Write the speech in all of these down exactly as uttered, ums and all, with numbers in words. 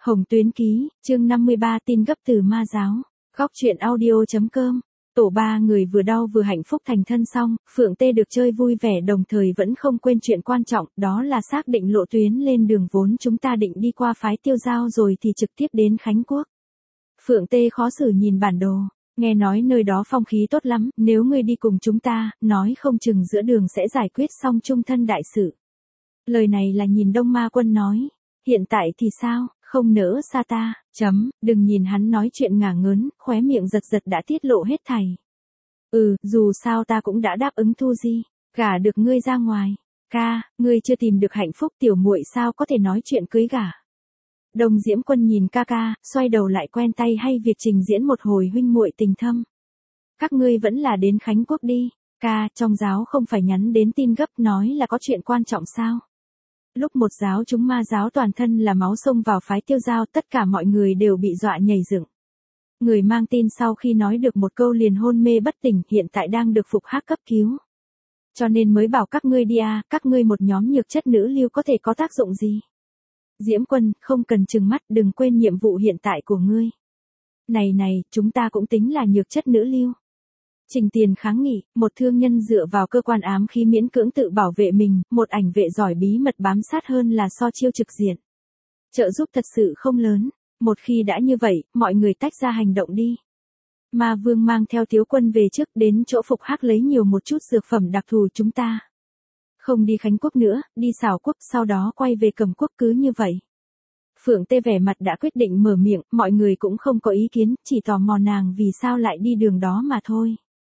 Hồng Tuyến Ký, chương năm mươi ba tin gấp từ ma giáo. Góc truyện audio.com. Tổ ba người vừa đau vừa hạnh phúc thành thân xong, Phượng Tê được chơi vui vẻ đồng thời vẫn không quên chuyện quan trọng, đó là xác định lộ tuyến lên đường vốn chúng ta định đi qua phái Tiêu Giao rồi thì trực tiếp đến Khánh Quốc. Phượng Tê khó xử nhìn bản đồ, nghe nói nơi đó phong khí tốt lắm, nếu ngươi đi cùng chúng ta, nói không chừng giữa đường sẽ giải quyết xong chung thân đại sự. Lời này là nhìn Đông Ma Quân nói, hiện tại thì sao? Không nỡ xa ta, chấm, đừng nhìn hắn nói chuyện ngả ngớn, khóe miệng giật giật đã tiết lộ hết thảy. Ừ, dù sao ta cũng đã đáp ứng Thu Di, gả được ngươi ra ngoài. Ca, ngươi chưa tìm được hạnh phúc tiểu muội sao có thể nói chuyện cưới gả. Đồng Diễm Quân nhìn ca ca, xoay đầu lại quen tay hay việc trình diễn một hồi huynh muội tình thâm. Các ngươi vẫn là đến Khánh Quốc đi, ca, trong giáo không phải nhắn đến tin gấp nói là có chuyện quan trọng sao. Lúc một giáo chúng ma giáo toàn thân là máu xông vào phái Tiêu Giao, tất cả mọi người đều bị dọa nhảy dựng. Người mang tin sau khi nói được một câu liền hôn mê bất tỉnh, hiện tại đang được phục hắc cấp cứu. Cho nên mới bảo các ngươi đi à, các ngươi một nhóm nhược chất nữ lưu có thể có tác dụng gì? Diễm Quân, không cần trừng mắt, đừng quên nhiệm vụ hiện tại của ngươi. Này này, chúng ta cũng tính là nhược chất nữ lưu. Trình Tiền kháng nghị, một thương nhân dựa vào cơ quan ám khí miễn cưỡng tự bảo vệ mình, một ảnh vệ giỏi bí mật bám sát hơn là so chiêu trực diện. Trợ giúp thật sự không lớn, một khi đã như vậy, mọi người tách ra hành động đi. Ma Vương mang theo Tiếu Quân về trước đến chỗ phục hắc lấy nhiều một chút dược phẩm đặc thù chúng ta. Không đi Khánh Quốc nữa, đi Xảo Quốc sau đó quay về Cẩm Quốc cứ như vậy. Phượng Tê vẻ mặt đã quyết định mở miệng, mọi người cũng không có ý kiến, chỉ tò mò nàng vì sao lại đi đường đó mà thôi.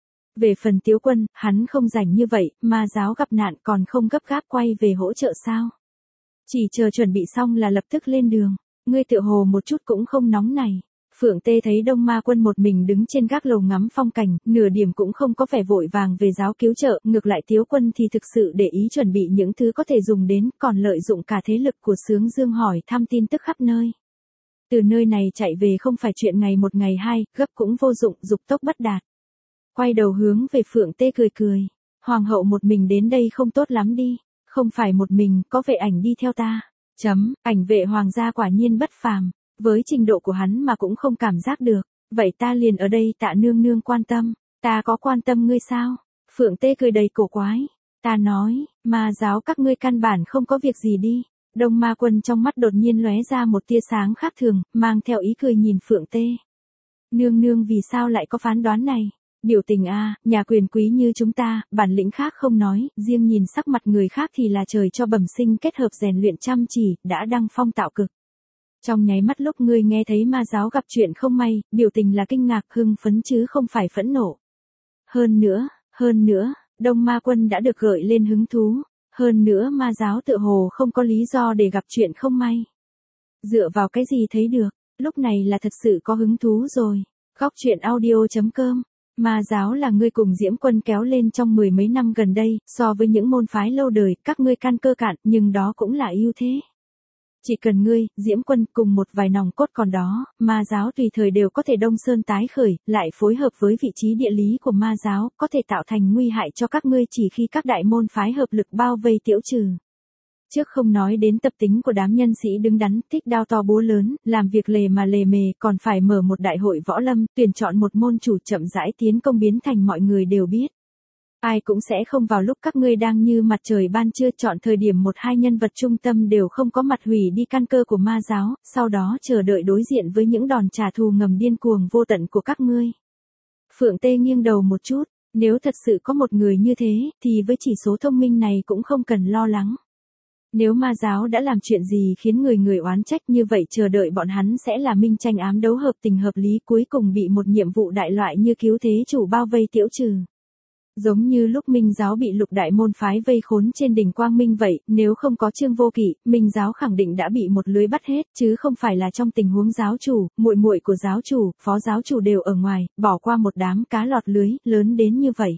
Về phần Tiếu Quân, hắn không rảnh như vậy, ma giáo gặp nạn còn không gấp gáp quay về hỗ trợ sao. Chỉ chờ chuẩn bị xong là lập tức lên đường, ngươi tựa hồ một chút cũng không nóng này. Phượng Tê thấy Đông Ma Quân một mình đứng trên gác lầu ngắm phong cảnh, nửa điểm cũng không có vẻ vội vàng về giáo cứu trợ, ngược lại Tiếu Quân thì thực sự để ý chuẩn bị những thứ có thể dùng đến, còn lợi dụng cả thế lực của Sướng Dương hỏi thăm tin tức khắp nơi. Từ nơi này chạy về không phải chuyện ngày một ngày hai, gấp cũng vô dụng, dục tốc bất đạt. Quay đầu hướng về Phượng Tê cười cười, hoàng hậu một mình đến đây không tốt lắm đi, không phải một mình, có vệ ảnh đi theo ta. Chấm, ảnh vệ hoàng gia quả nhiên bất phàm, với trình độ của hắn mà cũng không cảm giác được, vậy ta liền ở đây tạ nương nương quan tâm, ta có quan tâm ngươi sao? Phượng Tê cười đầy cổ quái, ta nói, ma giáo các ngươi căn bản không có việc gì đi. Đông Ma Quân trong mắt đột nhiên lóe ra một tia sáng khác thường, mang theo ý cười nhìn Phượng Tê. Nương nương vì sao lại có phán đoán này? Biểu tình a, nhà quyền quý như chúng ta, bản lĩnh khác không nói, riêng nhìn sắc mặt người khác thì là trời cho bẩm sinh kết hợp rèn luyện chăm chỉ, đã đăng phong tạo cực. Trong nháy mắt lúc ngươi nghe thấy ma giáo gặp chuyện không may, biểu tình là kinh ngạc hưng phấn chứ không phải phẫn nộ. Hơn nữa, hơn nữa, Đông Ma Quân đã được gợi lên hứng thú, hơn nữa ma giáo tự hồ không có lý do để gặp chuyện không may. Dựa vào cái gì thấy được, lúc này là thật sự có hứng thú rồi. Góc truyện audio.com. Ma giáo là ngươi cùng Diễm Quân kéo lên trong mười mấy năm gần đây, so với những môn phái lâu đời, các ngươi căn cơ cạn, nhưng đó cũng là ưu thế. Chỉ cần ngươi, Diễm Quân cùng một vài nòng cốt còn đó, ma giáo tùy thời đều có thể đông sơn tái khởi, lại phối hợp với vị trí địa lý của ma giáo, có thể tạo thành nguy hại cho các ngươi chỉ khi các đại môn phái hợp lực bao vây tiễu trừ. Trước không nói đến tập tính của đám nhân sĩ đứng đắn, thích đao to búa lớn, làm việc lề mà lề mề, còn phải mở một đại hội võ lâm, tuyển chọn một môn chủ chậm rãi tiến công biến thành mọi người đều biết. Ai cũng sẽ không vào lúc các ngươi đang như mặt trời ban trưa chọn thời điểm một hai nhân vật trung tâm đều không có mặt hủy đi căn cơ của ma giáo, sau đó chờ đợi đối diện với những đòn trả thù ngầm điên cuồng vô tận của các ngươi. Phượng Tê nghiêng đầu một chút, nếu thật sự có một người như thế, thì với chỉ số thông minh này cũng không cần lo lắng. Nếu ma giáo đã làm chuyện gì khiến người người oán trách như vậy chờ đợi bọn hắn sẽ là minh tranh ám đấu hợp tình hợp lý cuối cùng bị một nhiệm vụ đại loại như cứu thế chủ bao vây tiễu trừ. Giống như lúc Minh giáo bị lục đại môn phái vây khốn trên đỉnh Quang Minh vậy, nếu không có Trương Vô Kỵ, Minh giáo khẳng định đã bị một lưới bắt hết, chứ không phải là trong tình huống giáo chủ, muội muội của giáo chủ, phó giáo chủ đều ở ngoài, bỏ qua một đám cá lọt lưới, lớn đến như vậy.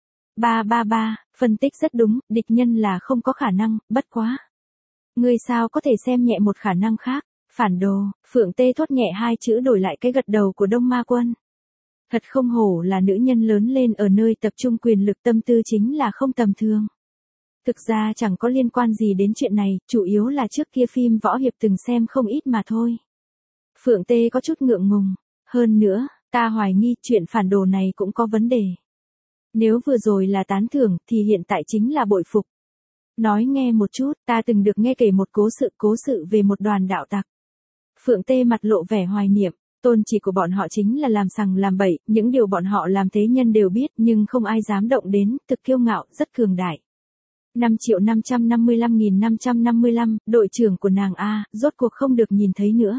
Ba ba ba, phân tích rất đúng, địch nhân là không có khả năng, bất quá. Ngươi sao có thể xem nhẹ một khả năng khác, phản đồ, Phượng Tê thốt nhẹ hai chữ đổi lại cái gật đầu của Đông Ma Quân. Thật không hổ là nữ nhân lớn lên ở nơi tập trung quyền lực tâm tư chính là không tầm thường. Thực ra chẳng có liên quan gì đến chuyện này, chủ yếu là trước kia phim võ hiệp từng xem không ít mà thôi. Phượng Tê có chút ngượng ngùng. Hơn nữa, ta hoài nghi chuyện phản đồ này cũng có vấn đề. Nếu vừa rồi là tán thưởng thì hiện tại chính là bội phục. Nói nghe một chút, ta từng được nghe kể một cố sự cố sự về một đoàn đạo tặc. Phượng Tê mặt lộ vẻ hoài niệm, tôn chỉ của bọn họ chính là làm sằng làm bậy, những điều bọn họ làm thế nhân đều biết nhưng không ai dám động đến, thực kiêu ngạo, rất cường đại. năm triệu năm trăm năm mươi lăm nghìn năm trăm năm mươi lăm, đội trưởng của nàng A, rốt cuộc không được nhìn thấy nữa.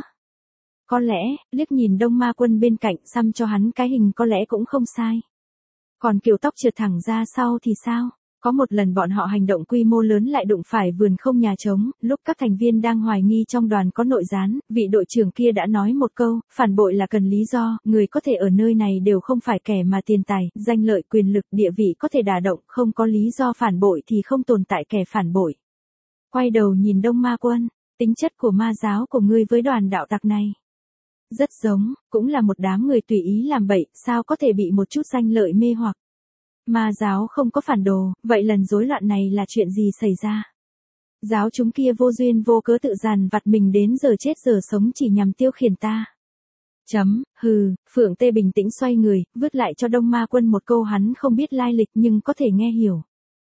Có lẽ, liếc nhìn Đông Ma Quân bên cạnh xăm cho hắn cái hình có lẽ cũng không sai. Còn kiểu tóc trượt thẳng ra sau thì sao? Có một lần bọn họ hành động quy mô lớn lại đụng phải vườn không nhà trống, lúc các thành viên đang hoài nghi trong đoàn có nội gián, vị đội trưởng kia đã nói một câu, phản bội là cần lý do, người có thể ở nơi này đều không phải kẻ mà tiền tài, danh lợi, quyền lực, địa vị có thể đả động, không có lý do phản bội thì không tồn tại kẻ phản bội. Quay đầu nhìn Đông Ma Quân, tính chất của ma giáo của ngươi với đoàn đạo tặc này rất giống, cũng là một đám người tùy ý làm bậy, sao có thể bị một chút danh lợi mê hoặc. Ma giáo không có phản đồ, vậy lần rối loạn này là chuyện gì xảy ra? Giáo chúng kia vô duyên vô cớ tự dàn vặt mình đến giờ chết giờ sống chỉ nhằm tiêu khiển ta. Chấm, hừ, Phượng Tê bình tĩnh xoay người, vứt lại cho Đông Ma Quân một câu hắn không biết lai lịch nhưng có thể nghe hiểu.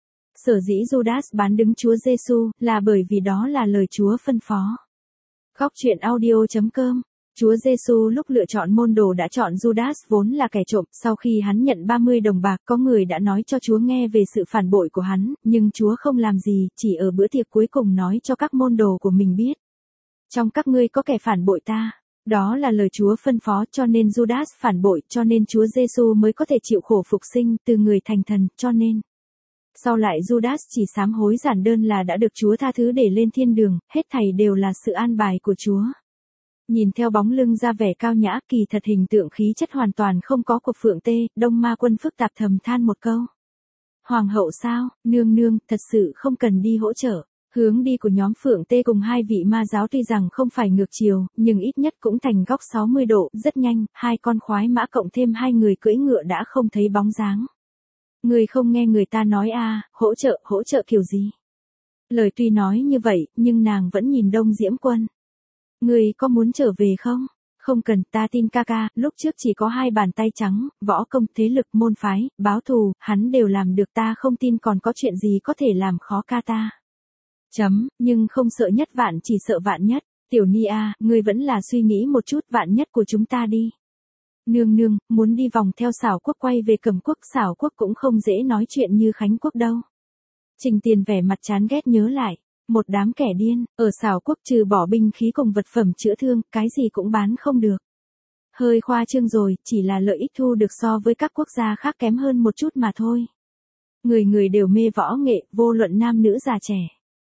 Sở dĩ Judas bán đứng Chúa Giêsu là bởi vì đó là lời Chúa phân phó. Góc truyện audio chấm com. Chúa Giêsu lúc lựa chọn môn đồ đã chọn Judas vốn là kẻ trộm, sau khi hắn nhận ba mươi đồng bạc, có người đã nói cho Chúa nghe về sự phản bội của hắn, nhưng Chúa không làm gì, chỉ ở bữa tiệc cuối cùng nói cho các môn đồ của mình biết. Trong các ngươi có kẻ phản bội ta. Đó là lời Chúa phân phó, cho nên Judas phản bội, cho nên Chúa Giêsu mới có thể chịu khổ phục sinh từ người thành thần, cho nên sau lại Judas chỉ sám hối giản đơn là đã được Chúa tha thứ để lên thiên đường, hết thảy đều là sự an bài của Chúa. Nhìn theo bóng lưng ra vẻ cao nhã, kỳ thật hình tượng khí chất hoàn toàn không có của Phượng Tê, Đông Ma Quân phức tạp thầm than một câu. Hoàng hậu sao, nương nương, thật sự không cần đi hỗ trợ. Hướng đi của nhóm Phượng Tê cùng hai vị ma giáo tuy rằng không phải ngược chiều, nhưng ít nhất cũng thành góc sáu mươi độ, rất nhanh, hai con khoái mã cộng thêm hai người cưỡi ngựa đã không thấy bóng dáng. Người không nghe người ta nói à, hỗ trợ, hỗ trợ kiểu gì? Lời tuy nói như vậy, nhưng nàng vẫn nhìn Đông Diễm Quân. Người có muốn trở về không? Không cần, ta tin ca ca, lúc trước chỉ có hai bàn tay trắng, võ công, thế lực, môn phái, báo thù, hắn đều làm được, ta không tin còn có chuyện gì có thể làm khó ca ta. Chấm, nhưng không sợ nhất vạn chỉ sợ vạn nhất, tiểu ni a, ngươi vẫn là suy nghĩ một chút vạn nhất của chúng ta đi. Nương nương, muốn đi vòng theo Xảo Quốc quay về Cẩm Quốc, Xảo Quốc cũng không dễ nói chuyện như Khánh Quốc đâu. Trình Tiền vẻ mặt chán ghét nhớ lại. Một đám kẻ điên, ở Xảo Quốc trừ bỏ binh khí cùng vật phẩm chữa thương, cái gì cũng bán không được. Hơi khoa trương rồi, chỉ là lợi ích thu được so với các quốc gia khác kém hơn một chút mà thôi. Người người đều mê võ nghệ, vô luận nam nữ già trẻ.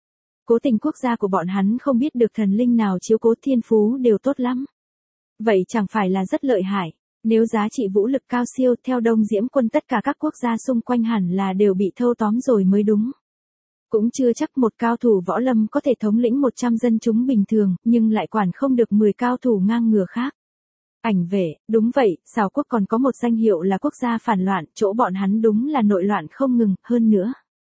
Cố tình quốc gia của bọn hắn không biết được thần linh nào chiếu cố, thiên phú đều tốt lắm. Vậy chẳng phải là rất lợi hại. Nếu giá trị vũ lực cao siêu, theo Đông Diễm Quân tất cả các quốc gia xung quanh hẳn là đều bị thâu tóm rồi mới đúng. Cũng chưa chắc một cao thủ võ lâm có thể thống lĩnh một trăm dân chúng bình thường, nhưng lại quản không được mười cao thủ ngang ngửa khác. Ảnh vệ, đúng vậy, Xảo Quốc còn có một danh hiệu là quốc gia phản loạn, chỗ bọn hắn đúng là nội loạn không ngừng, hơn nữa.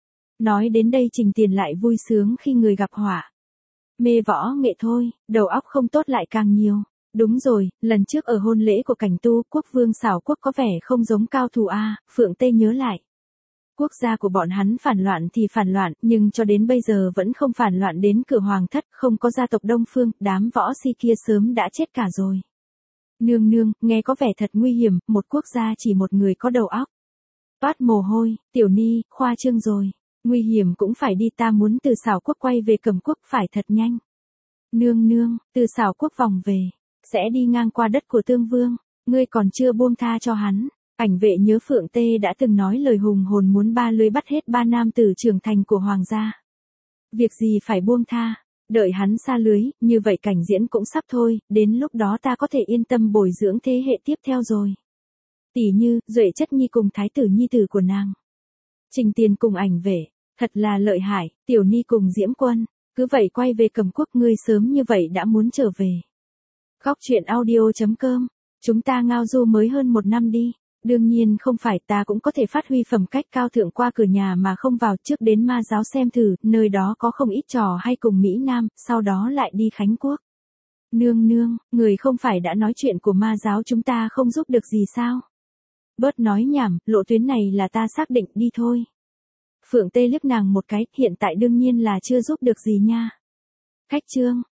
Nói đến đây Trình Tiền lại vui sướng khi người gặp họa. Mê võ nghệ thôi, đầu óc không tốt lại càng nhiều. Đúng rồi, lần trước ở hôn lễ của Cảnh Tu, quốc vương Xảo Quốc có vẻ không giống cao thủ a, Phượng Tê nhớ lại. Quốc gia của bọn hắn phản loạn thì phản loạn, nhưng cho đến bây giờ vẫn không phản loạn đến cửa hoàng thất, không có gia tộc Đông Phương, đám võ si kia sớm đã chết cả rồi. Nương nương, nghe có vẻ thật nguy hiểm, một quốc gia chỉ một người có đầu óc. Toát mồ hôi, tiểu ni, khoa trương rồi. Nguy hiểm cũng phải đi, ta muốn từ Xảo Quốc quay về Cẩm Quốc phải thật nhanh. Nương nương, từ Xảo Quốc vòng về, sẽ đi ngang qua đất của Tương Vương, ngươi còn chưa buông tha cho hắn. Ảnh vệ nhớ Phượng Tê đã từng nói lời hùng hồn muốn ba lưới bắt hết ba nam tử trưởng thành của hoàng gia. Việc gì phải buông tha, đợi hắn xa lưới, như vậy cảnh diễn cũng sắp thôi, đến lúc đó ta có thể yên tâm bồi dưỡng thế hệ tiếp theo rồi. Tỷ như, Duệ Chất Nhi cùng thái tử nhi tử của nàng. Trình Tiền cùng ảnh vệ, thật là lợi hại, Tiểu Ni cùng Diễm Quân, cứ vậy quay về Cẩm Quốc, ngươi sớm như vậy đã muốn trở về. Góc truyện audio chấm com, chúng ta ngao du mới hơn một năm đi. Đương nhiên không phải, ta cũng có thể phát huy phẩm cách cao thượng qua cửa nhà mà không vào, trước đến ma giáo xem thử, nơi đó có không ít trò hay cùng Mỹ Nam, sau đó lại đi Khánh Quốc. Nương nương, người không phải đã nói chuyện của ma giáo chúng ta không giúp được gì sao? Bớt nói nhảm, lộ tuyến này là ta xác định, đi thôi. Phượng Tê liếc nàng một cái, hiện tại đương nhiên là chưa giúp được gì nha. Khách Trương,